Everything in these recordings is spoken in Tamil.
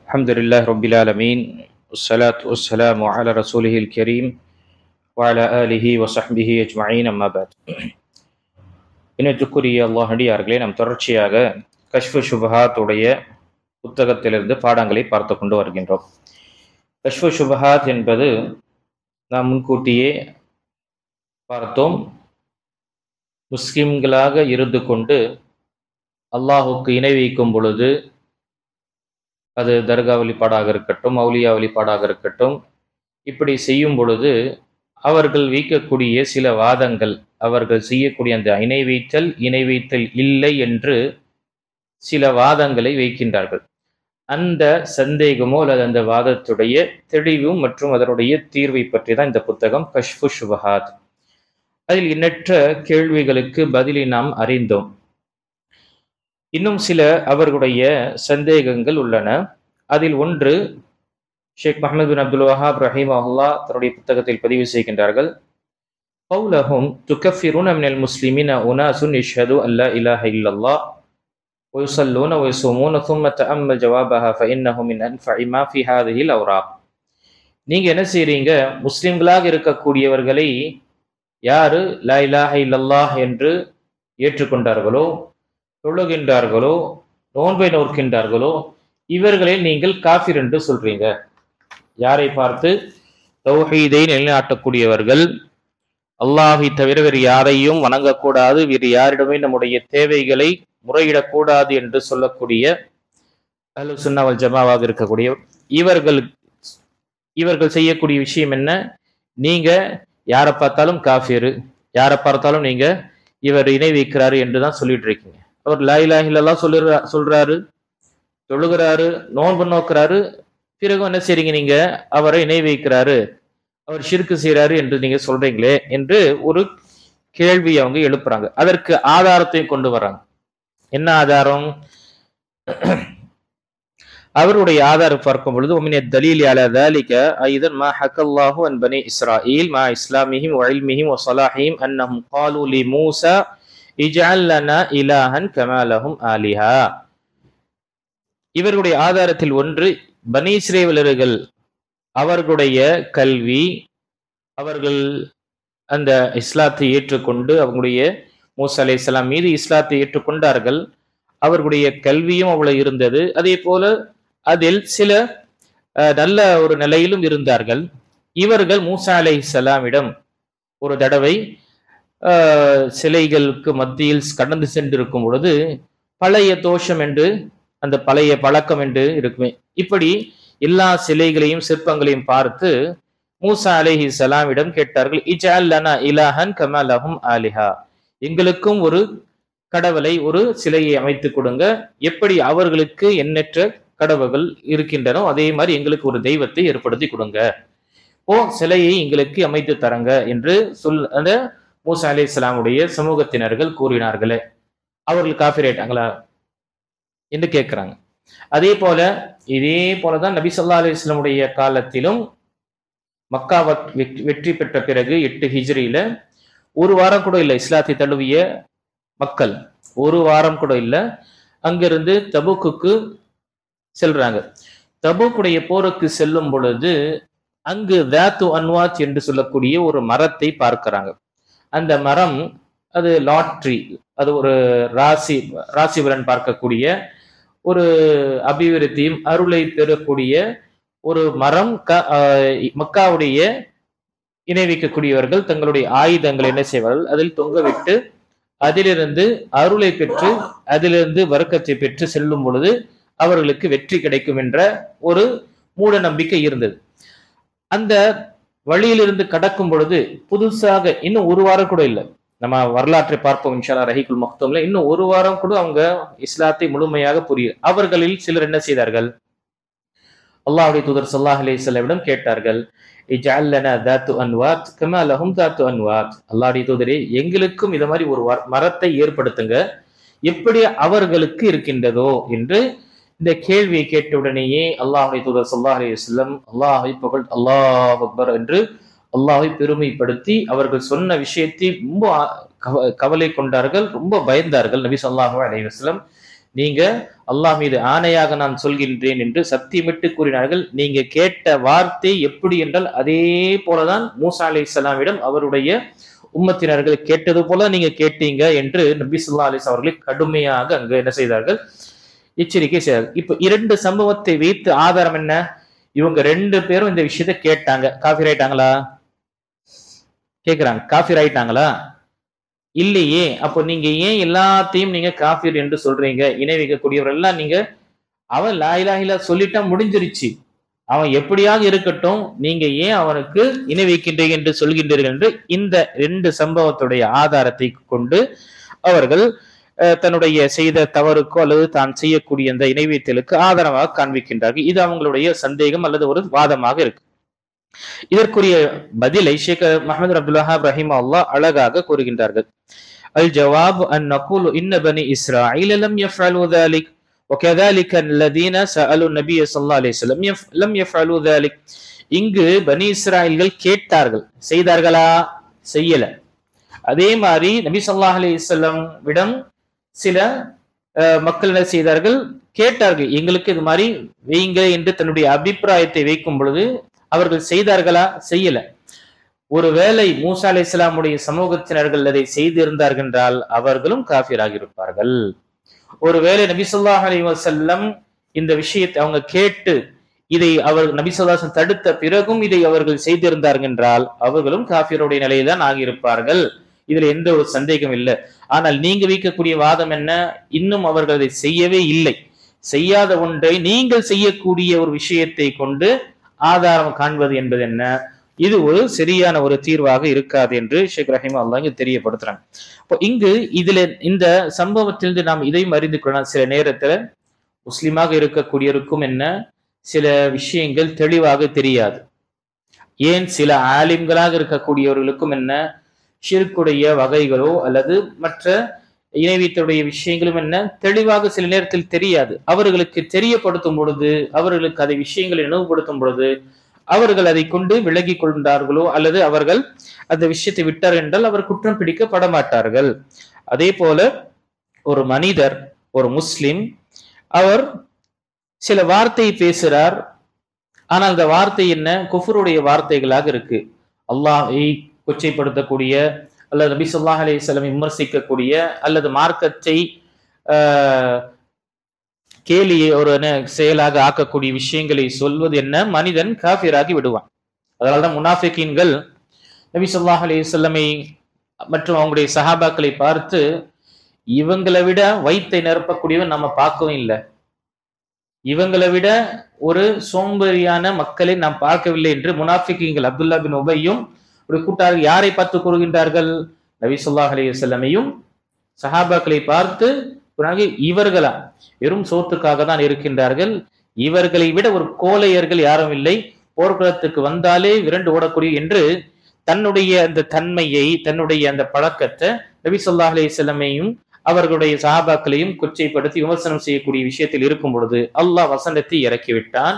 الحمد لله رب العالمين والصلاة والسلام على رسوله الكريم وعلى آله وصحبه أجمعين أما بعد. இனத்துக்குரிய அல்லாஹ் அடியார்களே, நாம் தொடர்ச்சியாக கஷ்ஃபு ஷுபஹாத் உடைய புத்தகத்திலிருந்து பாடங்களை பார்த்து கொண்டு வருகின்றோம். கஷ்ஃபு ஷுபஹாத் என்பது நாம் முன்கூட்டியே பார்த்தோம். முஸ்லிம்களாக இருந்து கொண்டு அல்லாஹுக்கு இணை வைக்கும் பொழுது, அது தர்கா வழிபாடாக இருக்கட்டும், அவுலியா வழிபாடாக இருக்கட்டும், இப்படி செய்யும் பொழுது அவர்கள் வைக்கக்கூடிய சில வாதங்கள், அவர்கள் செய்யக்கூடிய அந்த இணை வைத்தல் இல்லை என்று சில வாதங்களை வைக்கின்றார்கள். அந்த சந்தேகமோ அல்லது அந்த வாதத்துடைய தெளிவும் மற்றும் அதனுடைய தீர்வை பற்றி தான் இந்த புத்தகம் கஷ்ஃபு ஷுபஹாத். அதில் எண்ணற்ற கேள்விகளுக்கு பதிலை நாம் அறிந்தோம். இன்னும் சில அவர்களுடைய சந்தேகங்கள் உள்ளன. அதில் ஒன்று, ஷேக் முஹம்மது பின் அப்துல் வஹாப் ரஹிமஹுல்லாஹ் தன்னுடைய புத்தகத்தில் பதிவு செய்கின்றார்கள். கௌலஹும் துகஃபிருன மினல் முஸ்லிமீன உனாசுன் யஷ்ஹது அல்லா இலாஹ இல்லல்லாஹ் வ யுஸல்லூன வ யஸூமூன ثم تأمل ஜவாபஹா ஃபஇன்னஹு மின் அன்ஃபஇ மா ஃபீ ஹாதிஹில் அவ்ராக். நீங்க என்ன செய்றீங்க? முஸ்லிம்களாக இருக்கக்கூடியவர்களை யாரு லா இலாஹ இல்லல்லாஹ் என்று ஏற்றுக்கொண்டார்களோ, தொழுகின்றார்களோ, நோன்பை நோக்கின்றார்களோ, இவர்களை நீங்கள் காஃபிர் என்று சொல்றீங்க. யாரை பார்த்து? தௌஹீதை நிலைநாட்டக்கூடியவர்கள், அல்லாஹை தவிர வேறு யாரையும் வணங்கக்கூடாது, வேறு யாரிடமே நம்முடைய தேவைகளை முறையிடக்கூடாது என்று சொல்லக்கூடிய அஹ்லுஸ் சுன்னah வல் ஜமாவாக இருக்கக்கூடிய இவர்கள் செய்யக்கூடிய விஷயம் என்ன? நீங்க யாரை பார்த்தாலும் காஃபிரு, யாரை பார்த்தாலும் நீங்க இவர் இணை வைக்கிறாரு என்று தான் சொல்லிட்டு இருக்கீங்க. அவர் லா இலாஹ இல்லல்லாஹ் சொல்றாரு, தொழுகிறாரு, நோன்பு நோக்கிறாரு, பிறகு என்ன செய்றீங்க? நீங்க அவரை இணை வைக்கிறாரு, அவர் ஷிர்கு செய்யறாரு என்று நீங்க சொல்றீங்களே என்று ஒரு கேள்வி அவங்க எழுப்புறாங்க. அதற்கு ஆதாரத்தையும் கொண்டு வர்றாங்க. என்ன ஆதாரம்? அவருடைய ஆதாரம் பார்க்கும் பொழுது, ஒமின தலீல் அலா ذلك ايضا ما حكى الله عن بني اسرائيل مع اسلامهم وعلمهم وصلاحهم انهم قالوا لموسى اجعل لنا الها كما لهم آلهة. இவர்களுடைய ஆதாரத்தில் ஒன்று, பனி இஸ்ரவேலர்கள் அவர்களுடைய கல்வி, அவர்கள் அந்த இஸ்லாத்தை ஏற்றுக்கொண்டு, அவங்களுடைய மூசா அலைஹிஸ்ஸலாம் மீது இஸ்லாத்தை ஏற்றுக்கொண்டார்கள். அவர்களுடைய கல்வியும் அவ்வளவு இருந்தது. அதே போல அதில் சில நல்ல ஒரு நிலையிலும் இருந்தார்கள். இவர்கள் மூசா அலைஹிஸ்ஸலாமிடம் ஒரு தடவை சிலைகளுக்கு மத்தியில் கடந்து சென்றிருக்கும் பொழுது, பழைய தோஷம் என்று, அந்த பழைய பழக்கம் என்று இருக்குமே, இப்படி எல்லா சிலைகளையும் சிற்பங்களையும் பார்த்து மூசா அலைஹிஸ்ஸலாமிடம் கேட்டார்கள், இஜ்அல் லனா இலாஹன் கமா லஹும் ஆலிஹா, எங்களுக்கும் ஒரு கடவுளை, ஒரு சிலையை அமைத்து கொடுங்க, எப்படி அவர்களுக்கு எண்ணற்ற கடவுள்கள் இருக்கின்றனோ அதே மாதிரி எங்களுக்கு ஒரு தெய்வத்தை ஏற்படுத்தி கொடுங்க, சிலையை எங்களுக்கு அமைத்து தரங்க என்று அந்த மூசா அலைஹிஸ்ஸலாமுடைய சமூகத்தினர்கள் கூறினார்களே, அவர்கள் காஃபிர் ஆயிட்டாங்களா என்று கேட்கிறாங்க. இதே போலதான் நபி ஸல்லல்லாஹு அலைஹி வஸல்லமுடைய காலத்திலும் மக்கா வெற்றி பெற்ற பிறகு 8 ஹிஜ்ரியில ஒரு வாரம் கூட இல்லை இஸ்லாத்தை தழுவிய மக்கள், ஒரு வாரம் கூட இல்லை, அங்கிருந்து தபூக்குக்கு செல்றாங்க. தபூக்குடைய போருக்கு செல்லும் பொழுது அங்கு தாத்து அன்வாத் என்று சொல்லக்கூடிய ஒரு மரத்தை பார்க்கிறாங்க. அந்த மரம், அது லாட்ரி, அது ஒரு ராசி பலன் பார்க்கக்கூடிய ஒரு அபிவிருத்தியும் அருளை பெறக்கூடிய ஒரு மரம். மக்காவுடைய இணை வைக்கக்கூடியவர்கள் தங்களுடைய ஆயுதங்களை என்ன செய்வார்கள்? அதில் தொங்கவிட்டு அதிலிருந்து அருளை பெற்று, அதிலிருந்து வர்க்கத்தை பெற்று செல்லும் பொழுது அவர்களுக்கு வெற்றி கிடைக்கும் என்ற ஒரு மூட நம்பிக்கை இருந்தது. அந்த வழியிலிருந்து கடக்கும் பொழுது புதுசாக இன்னும் ஒரு வாரம் கூட இல்லை, நம்ம வரலாற்றை பார்ப்போம் இன்ஷா அல்லாஹ் ரஹீகுல் மக்தூம்ல, இன்னும் ஒரு வாரம் கூட அவங்க இஸ்லாத்தை முழுமையாக புரியும். அவர்களில் சிலர் என்ன செய்தார்கள்? அல்லாஹ்வுடைய தூதர் ஸல்லல்லாஹு அலைஹி வஸல்லம் கேட்டார்கள், இஜ்அல் லனா தாத்து அன்வாத் கமா லஹும் தாத்து அன்வாத், அல்லாஹ்வுடைய தூதரே எங்களுக்கும் இத மாதிரி ஒரு மரத்தை ஏற்படுத்துங்க, எப்படி அவர்களுக்கு இருக்கின்றதோ என்று இந்த கேள்வியை கேட்டவுடனேயே அல்லாஹ்வுடைய தூதர் ஸல்லல்லாஹு அலைஹி வஸல்லம் அல்லாஹ்வை புகழ், அல்லாஹ் அக்பர் என்று அல்லாஹ்வை பெருமைப்படுத்தி அவர்கள் சொன்ன விஷயத்தை ரொம்ப கவலை கொண்டார்கள், ரொம்ப பயந்தார்கள் நபி ஸல்லல்லாஹு அலைஹி வஸல்லம். நீங்க அல்லாஹ் மீது ஆணையாக நான் சொல்கின்றேன் என்று சத்தியமிட்டு கூறினார்கள். நீங்க கேட்ட வார்த்தை எப்படி என்றால் அதே போலதான் மூசா அலைஹிஸ்ஸலாமிடம் அவருடைய உம்மத்தினர்கள் கேட்டது போல நீங்க கேட்டீங்க என்று நபி ஸல்லல்லாஹு அலைஹி அவர்களை கடுமையாக அங்கு என்ன செய்தார்கள், எச்சரிக்கை செய்தார்கள். இப்ப 2 சம்பவத்தை வைத்து ஆதாரம் என்ன? இவங்க 2 பேரும் இந்த விஷயத்தை கேட்டாங்க, காஃபிர் ஆயிட்டாங்களா? கேக்குறாங்க, காஃபிர் ஆயிட்டாங்களா? இல்லையே. அப்போ நீங்க ஏன் எல்லாத்தையும் நீங்க காஃபிர் என்று சொல்றீங்க? இணை வைக்கக்கூடியவர் எல்லாம் நீங்க, அவன் லா இலாஹ இல்லல்லாஹ் சொல்லிட்டா முடிஞ்சிருச்சு, அவன் எப்படியாக இருக்கட்டும், நீங்க ஏன் அவனுக்கு இணை வைக்கின்றீர்கள் என்று சொல்கின்றீர்கள் என்று இந்த 2 சம்பவத்துடைய ஆதாரத்தை கொண்டு அவர்கள் தன்னுடைய செய்த தவறுக்கோ அல்லது தான் செய்யக்கூடிய அந்த இணை வைத்தலுக்கு ஆதாரமாக காண்பிக்கின்றார்கள். இது அவங்களுடைய சந்தேகம் அல்லது ஒரு வாதமாக இருக்கு. இதற்குரிய பதிலை ஷேக் முஹம்மது அப்துல் வஹாப் ரஹிமஹுல்லாஹ் அழகாக கூறுகின்றார்கள். அல் ஜவாப் அன் நகுலு இன்ன பனி இஸ்ராயீல் லம் யஃஅலு ذلك وكذلك الذين سألوا النبي صلى الله عليه وسلم لم يفعلوا ذلك. இங்கு பனி இஸ்ராயீல்கள் கேட்டார்கள், செய்தார்களா? செய்யல. அதே மாதிரி நபி ஸல்லல்லாஹு அலைஹி வஸல்லம் விடம் சில மக்கள் என்ன செய்தார்கள், கேட்டார்கள், எங்களுக்கு இது மாதிரி வைங்க என்று தன்னுடைய அபிப்பிராயத்தை வைக்கும் பொழுது அவர்கள் செய்தார்களா? செய்யல. ஒருவேளை மூசா அலைஹிஸ்ஸலாமுடைய சமூகத்தினர்கள் அதை செய்திருந்தார்கள் என்றால் அவர்களும் காஃபிராகி இருப்பார்கள். ஒருவேளை நபி ஸல்லல்லாஹு அலைஹி வஸல்லம் இந்த விஷயத்தை அவங்க கேட்டு இதை அவர் நபி ஸல்லல்லாஹு அலைஹி வஸல்லம் தடுத்த பிறகும் இதை அவர்கள் செய்திருந்தார்கள் என்றால் அவர்களும் காஃபிருடைய நிலையில்தான் ஆகியிருப்பார்கள். இதுல எந்த ஒரு சந்தேகம் இல்லை. ஆனால் நீங்க வைக்கக்கூடிய வாதம் என்ன? இன்னும் அவர்கள் அதை செய்யவே இல்லை. செய்யாத ஒன்றை நீங்கள் செய்யக்கூடிய ஒரு விஷயத்தை கொண்டு ஆதாரம் காண்பது என்பது என்ன? இது ஒரு சரியான ஒரு தீர்வாக இருக்காது என்று ஷேக் ரஹிமஹுல்லாஹ் இங்கு தெரியப்படுத்துறாங்க. இப்போ இங்கு இதுல இந்த சம்பவத்திலிருந்து நாம் இதையும் அறிந்து கொள்ளலாம். சில நேரத்துல முஸ்லிமாக இருக்கக்கூடியவருக்கும் என்ன சில விஷயங்கள் தெளிவாக தெரியாது. ஏன் சில ஆலிம்களாக இருக்கக்கூடியவர்களுக்கும் என்ன ஷிர்க்குடைய வகைகளோ அல்லது மற்ற இணைவித்தருடைய விஷயங்களும் என்ன தெளிவாக சில நேரத்தில் தெரியாது. அவர்களுக்கு தெரியப்படுத்தும் பொழுது, அவர்களுக்கு அதை விஷயங்களை நினைவுபடுத்தும் பொழுது அவர்கள் அதை கொண்டு விலகி கொண்டார்களோ அல்லது அவர்கள் அந்த விஷயத்தை விட்டார் என்றால் அவர் குற்றம் பிடிக்கப்பட மாட்டார்கள். அதே போல ஒரு மனிதர், ஒரு முஸ்லிம், அவர் சில வார்த்தையை பேசுறார், ஆனால் அந்த வார்த்தை என்ன குஃபருடைய வார்த்தைகளாக இருக்கு. அல்லாஹ்வை கொச்சைப்படுத்தக்கூடிய அல்லது நபி ஸல்லல்லாஹு அலைஹி வஸல்லம் விமர்சிக்கக்கூடிய அல்லது மார்க்கத்தை கேலி ஒரு செயலாக ஆக்கக்கூடிய விஷயங்களை சொல்வது என்ன மனிதன் காஃபிராகி விடுவான். அதனால்தான் முனாஃபிகீன்கள் நபி ஸல்லல்லாஹு அலைஹி வஸல்லமை மற்றும் அவங்களுடைய சஹாபாக்களை பார்த்து, இவங்களை விட வயித்தை நிரப்பக்கூடியவன் நம்ம பார்க்கவும் இல்லை, இவங்களை விட ஒரு சோம்பேறியான மக்களை நாம் பார்க்கவில்லை என்று முனாஃபிகீன்கள் அப்துல்லா பின் உபையும் ஒரு கூட்டாளர் யாரை பார்த்து கூறுகின்றார்கள்? நபி ஸல்லல்லாஹு அலைஹி வஸல்லமையும் சஹாபாக்களை பார்த்து இவர்களா வெறும் சோத்துக்காக தான் இருக்கின்றார்கள், இவர்களை விட ஒரு கோழையர்கள் யாரும் இல்லை, போர்க்களத்துக்கு வந்தாலே விரண்டு ஓடக்கூடிய என்று தன்னுடைய அந்த தன்மையை, தன்னுடைய அந்த பழக்கத்தை நபி ஸல்லல்லாஹு அலைஹி வஸல்லமையும் அவர்களுடைய சஹாபாக்களையும் கொச்சைப்படுத்தி விமர்சனம் செய்யக்கூடிய விஷயத்தில் இருக்கும் பொழுது அல்லாஹ் வசனத்தை இறக்கிவிட்டான்.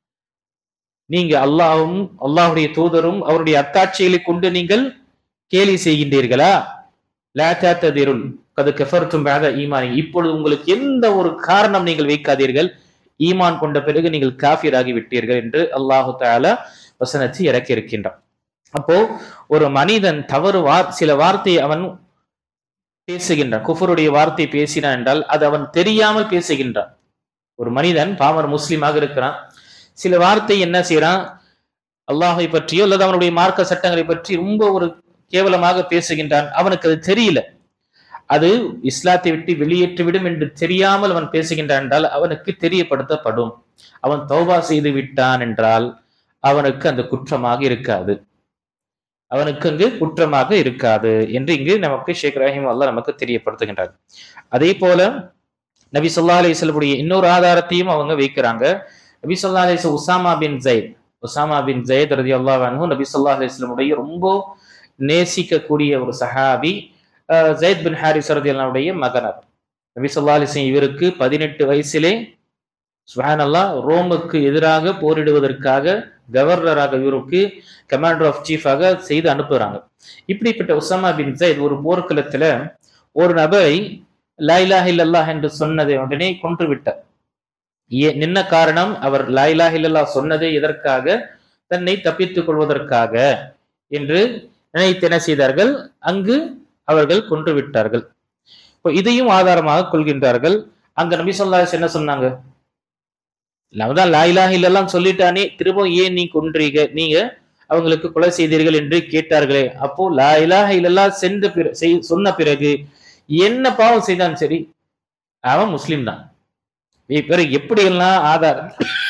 நீங்க அல்லாஹ்வும் அல்லாஹ்வுடைய தூதரும் அவருடைய அத்தாட்சிகளை கொண்டு நீங்கள் கேலி செய்கின்றீர்களா? லா தஅததிருல் கத் கஃபர்தும் பஅத ஈமானி, இப்பொழுது உங்களுக்கு எந்த ஒரு காரணம் நீங்கள் வைக்காதீர்கள், ஈமான் கொண்ட பிறகு நீங்கள் காஃபிராகி விட்டீர்கள் என்று அல்லாஹு தஆலா வசனத்தை இறக்கி இருக்கின்றான். அப்போ ஒரு மனிதன் தவறு சில வார்த்தை அவன் பேசுகின்றான், குஃபருடைய வார்த்தை பேசினான் என்றால் அது அவன் தெரியாமல் பேசுகின்றான். ஒரு மனிதன் பாமர் முஸ்லிமாக இருக்கிறான், சில வார்த்தை என்ன செய்யறான், அல்லாஹை பற்றியோ அல்லது அவனுடைய மார்க்க சட்டங்களை பற்றி ரொம்ப ஒரு கேவலமாக பேசுகின்றான். அவனுக்கு அது தெரியல, அது இஸ்லாத்தை விட்டு வெளியேற்றிவிடும் என்று தெரியாமல் அவன் பேசுகின்றான் என்றால் அவனுக்கு தெரியப்படுத்தப்படும். அவன் தௌபா செய்து விட்டான் என்றால் அவனுக்கு அந்த குற்றமாக இருக்காது, அவனுக்கு அங்கு குற்றமாக இருக்காது என்று இங்கு நமக்கு ஷேக் ரஹிமஹுல்லாஹ் நமக்கு தெரியப்படுத்துகின்றார். அதே போல நபி ஸல்லல்லாஹு அலைஹி வஸல்லம் இன்னொரு ஆதாரத்தையும் அவங்க வைக்கிறாங்க. நபி ஸல்லல்லாஹு அலைஹி வஸல்லம் உஸாமா பின் ஸைத் ரலியல்லாஹு அன்ஹு நபி ஸல்லல்லாஹு அலைஹி வஸல்லம் ரொம்ப நேசிக்கக்கூடிய ஒரு சஹாபி. ஸைத் பின் ஹாரிஸ் ரலியல்லாஹு அன்ஹுடைய மகனார். நபி ஸல்லல்லாஹு அலைஹி வஸல்லம் இவருக்கு 18 வயசிலே சுப்ஹானல்லாஹ் ரோமுக்கு எதிராக போரிடுவதற்காக கவர்னராக இவருக்கு கமாண்டர் ஆஃப் சீஃபாக செய்து அனுப்புறாங்க. இப்படிப்பட்ட உஸாமா பின் ஸைத் ஒரு போர்க்களத்துல ஒரு நபரை லா இலாஹ இல்லல்லாஹ் என்று சொன்னதை உடனே கொன்று விட்டார். என்ன காரணம்? அவர் லா இலாஹ இல்லல்லாஹ் சொன்னதை எதற்காக? தன்னை தப்பித்துக் கொள்வதற்காக என்று நினைத்து என்ன செய்தார்கள்? அங்கு அவர்கள் கொன்று விட்டார்கள். இப்போ இதையும் ஆதாரமாக கொள்கின்றார்கள். அங்க நபி ஸல்லல்லாஹு அலைஹி வஸல்லம் என்ன சொன்னாங்க? அவதான் லா இலாஹ இல்லல்லாஹ் சொல்லிட்டானே, திரும்ப ஏன் நீ கொன்றீங்க, நீங்க அவங்களுக்கு கொலை செய்தீர்கள் என்று கேட்டார்களே. அப்போ லா இலாஹ இல்லல்லாஹ் சொன்ன பிறகு என்ன பாவம் செய்தான் சரி, அவன் முஸ்லிம் தான். பிறகு எப்படியெல்லாம் ஆதாரம்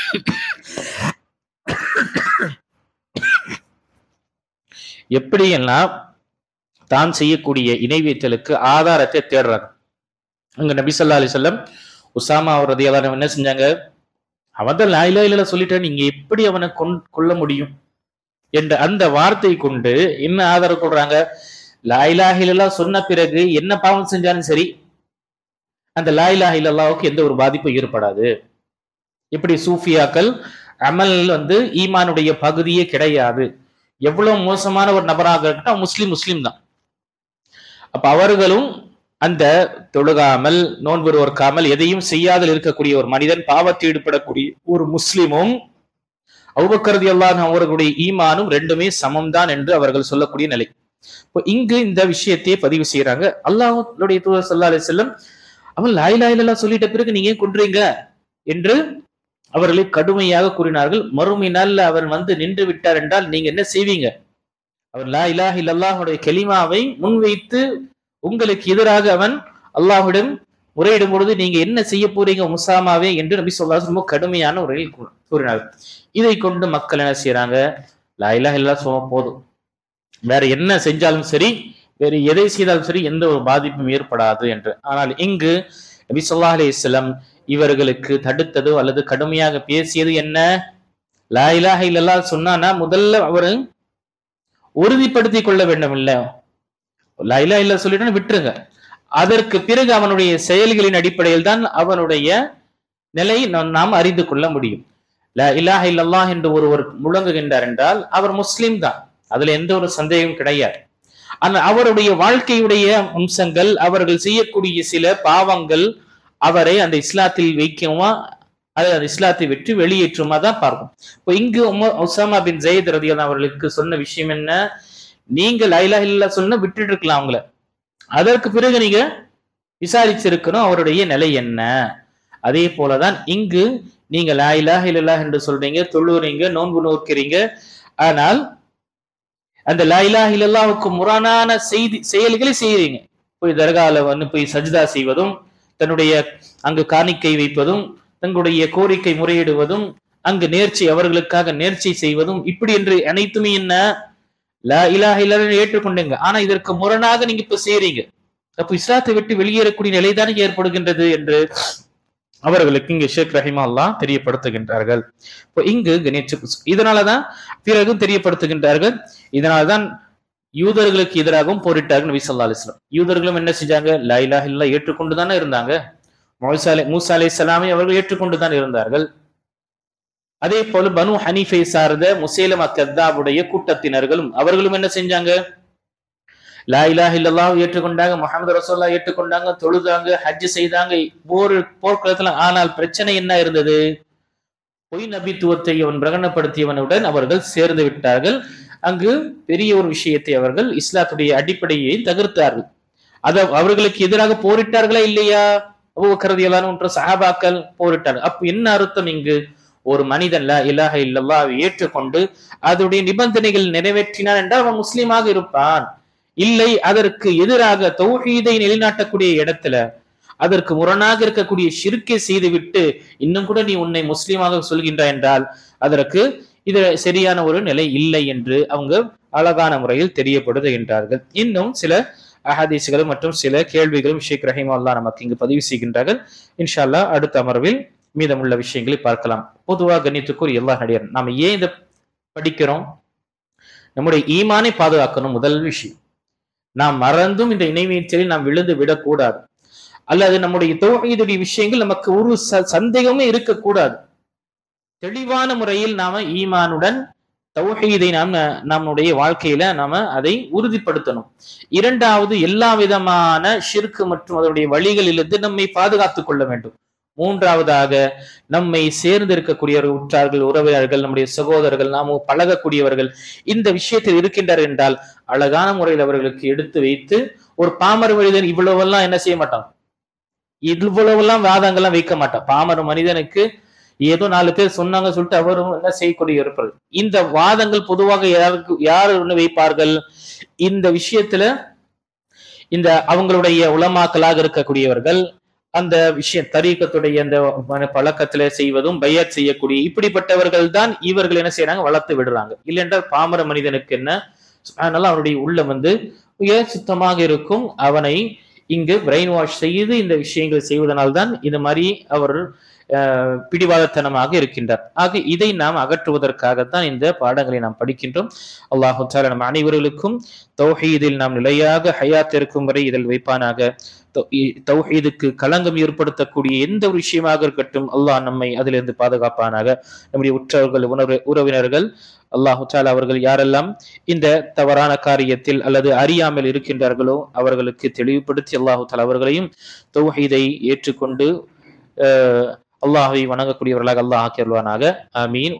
எப்படியெல்லாம் தான் செய்யக்கூடிய இணைவேற்றலுக்கு ஆதாரத்தை தேடுறாங்க. அங்க நபி ஸல்லல்லாஹு அலைஹி வஸல்லம் உசாமா ரலியல்லாஹு அன்ஹு என்ன செஞ்சாங்க? அவன் தான் லா இலாஹ இல்லல்லாஹ் சொல்லிட்டான், நீங்க எப்படி அவனை கொல்ல முடியும் என்ற அந்த வார்த்தை கொண்டு என்ன ஆதாரம் கொள்றாங்க? லா இலாஹ இல்லல்லாஹ் சொன்ன பிறகு என்ன பாவம் செஞ்சாலும் சரி, அந்த லா இலாஹ இல்லல்லாஹ்வுக்கு எந்த ஒரு பாதிப்பும் ஏற்படாது. இப்படி சூஃபியாக்கள் அமல் ஈமானுடைய பகுதியே கிடையாது, எவ்வளவு மோசமான ஒரு நபராக இருக்கட்டும் முஸ்லிம் தான். அப்ப அவர்களும் அந்த தொழுகாமல் நோன்பு நோற்காமல் எதையும் செய்யாமல் இருக்கக்கூடிய ஒரு மனிதன், பாவத்தில் ஈடுபடக்கூடிய ஒரு முஸ்லிமும் அபூபக்கர் ரலியல்லாஹு அன்ஹு அவர்களுடைய ஈமானும் ரெண்டுமே சமம்தான் என்று அவர்கள் சொல்லக்கூடிய நிலை. இப்போ இங்கு இந்த விஷயத்தை பதிவு செய்யறாங்க. அல்லாஹ்வுடைய தூதர் ஸல்லல்லாஹு அலைஹி வஸல்லம் அவன் லா இலாஹ இல்லல்லாஹ் சொல்லிட்ட பிறகு நீங்க ஏன் கொன்றீங்க என்று அவர்களை கடுமையாக கூறினார்கள். மறுமை நாள்ல அவர் நின்று விட்டார் என்றால் நீங்க என்ன செய்வீங்க? அவர் லா இலாஹ இல்லல்லாஹ்வுடைய கலிமாவை முன்வைத்து உங்களுக்கு எதிராக அவன் அல்லாஹ்விடம் முறையிடும் பொழுது நீங்க என்ன செய்ய போறீங்க முசாமாவே என்று நபி ஸல்லல்லாஹு அலைஹி வஸல்லம் கடுமையான முறையில் கூறினார்கள். இதை கொண்டு மக்கள் என்ன செய்யறாங்க? லா இலாஹ இல்லல்லாஹ் சொன்னா போதும், வேற என்ன செஞ்சாலும் சரி, வேறு எதை செய்தாலும் சரி எந்த ஒரு பாதிப்பும் ஏற்படாது என்று. ஆனால் இங்கு நபி ஸல்லல்லாஹு அலைஹி வஸல்லம் இவர்களுக்கு தடுத்ததோ அல்லது கடுமையாக பேசியது என்ன? லா இலாஹ இல்லல்லாஹ் சொன்னானா முதல்ல அவரு உறுதிப்படுத்திக் கொள்ள வேண்டும். இல்ல லா இலாஹ இல்லல்லாஹ் சொல்லிட்டு விட்டுருங்க, அதற்கு பிறகு அவனுடைய செயல்களின் அடிப்படையில் தான் அவனுடைய நிலை நாம் அறிந்து கொள்ள முடியும். லா இலாஹ இல்லல்லாஹ் என்று ஒருவர் முழங்குகின்றார் என்றால் அவர் முஸ்லிம் தான், அதுல எந்த ஒரு சந்தேகம் கிடையாது. ஆனால் அவருடைய வாழ்க்கையுடைய அம்சங்கள், அவர்கள் செய்யக்கூடிய சில பாவங்கள் அவரை அந்த இஸ்லாத்தில் வைக்குமா, அது அந்த இஸ்லாத்தை விட்டு வெளியேற்றுமா தான் பார்க்கும். இப்போ இங்கு உசாமா பின் ஜெயித் ரலியல்லாஹு அவர்களுக்கு சொன்ன விஷயம் என்ன? நீங்க லா இலாஹ இல்லல்லாஹ் சொன்ன விட்டுட்டு இருக்கலாம் அவங்கள, அதற்கு பிறகு நீங்க விசாரிச்சிருக்கணும் அவருடைய நிலை என்ன. அதே போலதான் இங்கு நீங்க லா இலாஹ இல்லல்லாஹ் என்று சொல்றீங்க, தொழுறீங்க, நோன்பு நோக்கிறீங்க, ஆனால் அந்த லா இலாஹ இல்லல்லாஹ்வுக்கு முரணான செயல்களை செய்யறீங்க. போய் தர்கால போய் சஜ்தா செய்வதும், தன்னுடைய அங்கு காணிக்கை வைப்பதும், தங்களுடைய கோரிக்கை முறையிடுவதும், அங்கு நேர்ச்சி அவர்களுக்காக நேர்ச்சி செய்வதும், இப்படி என்று அனைத்துமே என்ன? லா இலாஹ இல்லல்லாஹ் ஏற்றுக்கொண்டீங்க, ஆனா இதற்கு முரணாக நீங்க இப்ப செய்யறீங்க, அப்ப இஸ்லாத்தை விட்டு வெளியேறக்கூடிய நிலைதானே ஏற்படுகின்றது என்று அவர்களுக்கு இங்கு ஷேக் ரஹிமஹுல்லாஹ் தெரியப்படுத்துகின்றார்கள். இப்போ இங்கு இதனாலதான் பிறகும் தெரியப்படுத்துகின்றார்கள். இதனால்தான் யூதர்களுக்கு எதிராகவும் போரிட்டார்கள் நபி ஸல்லல்லாஹு அலைஹி வஸல்லம். யூதர்களும் என்ன செஞ்சாங்க? லா இலாஹ இல்லல்லாஹ் ஏற்றுக்கொண்டுதானே இருந்தாங்க. மூசா அலைஹிஸ்ஸலாமை அவர்கள் ஏற்றுக்கொண்டுதான் இருந்தார்கள். அதே போல பனு ஹனீஃபை சார்ந்த முசைலமா கத்தாபுடைய கூட்டத்தினர்களும் அவர்களும் என்ன செஞ்சாங்க? லா இலாஹ இல்லல்லாஹ் ஏற்றுக்கொண்டாங்க, முஹம்மது ரசூலுல்லாஹ் ஏற்றுக்கொண்டாங்க, தொழுதாங்க, ஹஜ் செய்தாங்க, போர்க்களத்துல. ஆனால் பிரச்சனை என்ன இருந்தது? பொய் நபித்துவத்தை அவன் பிரகடனப்படுத்தியவனுடன் அவர்கள் சேர்ந்து விட்டார்கள். அங்கு பெரிய ஒரு விஷயத்தை அவர்கள் இஸ்லாத்துடைய அடிப்படையை தகர்த்தார்கள். அவர்களுக்கு எதிராக போரிட்டார்களா இல்லையா? அபூபக்கர் ரலியல்லாஹு அன்ஹு சஹாபாக்கள் போரிட்டார்கள். அப்ப என்ன அர்த்தம்? இங்கு ஒரு மனிதன் லா இலாஹ இல்லல்லாஹ் ஏற்றுக்கொண்டு அதனுடைய நிபந்தனைகள் நிறைவேற்றினான் என்றால் அவன் முஸ்லீமாக இருப்பான். இல்லை அதற்கு எதிராக தௌஹீதை நிலைநாட்டக்கூடிய இடத்துல அதற்கு முரணாக இருக்கக்கூடிய ஷிர்க்கை செய்துவிட்டு இன்னும் கூட நீ உன்னை முஸ்லீமாக சொல்கின்றாய் என்றால் அதற்கு இது சரியான ஒரு நிலை இல்லை என்று அவங்க அழகான முறையில் தெரியப்படுத்துகின்றார்கள். இன்னும் சில அஹதீஸ்களும் மற்றும் சில கேள்விகளும் ஷேக் ரஹிமஹுல்லாஹ் நமக்கு இங்கு பதிவு செய்கின்றார்கள். இன்ஷா அல்லாஹ் அடுத்த அமர்வில் மீதமுள்ள விஷயங்களை பார்க்கலாம். பொதுவாக கண்ணியத்துக்குரிய எல்லா நடிகர் நாம ஏன் இதை படிக்கிறோம்? நம்முடைய ஈமானை பாதுகாக்கணும். முதல் விஷயம், நாம் மறந்தும் இந்த இணைவீச்சலில் நாம் விழுந்து விடக்கூடாது, அல்லது நம்முடைய தௌஹீதுடைய விஷயங்கள் நமக்கு ஒரு சந்தேகமே இருக்கக்கூடாது. தெளிவான முறையில் நாம ஈமானுடன் தௌஹீதை நம்முடைய வாழ்க்கையில நாம அதை உறுதிப்படுத்தணும். இரண்டாவது, எல்லா விதமான ஷிர்க் மற்றும் அதனுடைய வழிகளிலிருந்து நம்மை பாதுகாத்துக் கொள்ள வேண்டும். மூன்றாவதாக, நம்மை சேர்ந்து இருக்கக்கூடிய உற்றார்கள், உறவினர்கள், நம்முடைய சகோதரர்கள், நாம பழகக்கூடியவர்கள் இந்த விஷயத்தில் இருக்கின்றார் என்றால் அழகான முறையில் அவர்களுக்கு எடுத்து வைத்து, ஒரு பாமர மனிதன் இவ்வளவெல்லாம் என்ன செய்ய மாட்டான், இவ்வளவெல்லாம் வாதங்கள்லாம் வைக்க மாட்டான். பாமர மனிதனுக்கு ஏதோ 4 பேர் சொன்னாங்க சொல்லிட்டு அவரும் என்ன செய்யக்கூடிய இருப்பார். இந்த வாதங்கள் பொதுவாக யாரு வைப்பார்கள், இந்த விஷயத்துல இந்த அவங்களுடைய உலமாக்களாக இருக்கக்கூடியவர்கள் அந்த விஷயம் தரீக்கத்துடைய அந்த பழக்கத்துல செய்வதும் பையத் செய்யக்கூடிய இப்படிப்பட்டவர்கள் தான் இவர்கள் என்ன செய்யறாங்க, வளர்த்து விடுறாங்க. இல்லைன்றால் பாமர மனிதனுக்கு என்ன, அதனால அவனுடைய உள்ளம் மிக சுத்தமாக இருக்கும். அவனை இங்கு பிரெயின் வாஷ் செய்து இந்த விஷயங்கள் செய்வதனால்தான் இந்த மாதிரி அவர் பிடிவாதத்தனமாக இருக்கின்றார். ஆக இதை நாம் அகற்றுவதற்காகத்தான் இந்த பாடங்களை நாம் படிக்கின்றோம். அல்லாஹு தஆலா நம் அனைவர்களுக்கும் தௌஹீதில் நாம் நிலையாக ஹயாத் இருக்கும் வரை இதில் வைப்பானாக. தௌஹீதுக்கு களங்கம் ஏற்படுத்தக்கூடிய எந்த ஒரு விஷயமாக இருக்கட்டும் அல்லாஹ் நம்மை அதிலிருந்து பாதுகாப்பானாக. நம்முடைய உற்றவர்கள், உறவினர்கள், அல்லாஹு தஆலா அவர்கள் யாரெல்லாம் இந்த தவறான காரியத்தில் அல்லது அறியாமல் இருக்கின்றார்களோ அவர்களுக்கு தெளிவுபடுத்தி அல்லாஹு தஆலா அவர்களையும் தௌஹீதை ஏற்றுக்கொண்டு அல்லாஹ்வை வணங்கக்கூடியவர்களாக அல்லாஹ் ஆக்கி அருள்வானாக. ஆமீன்.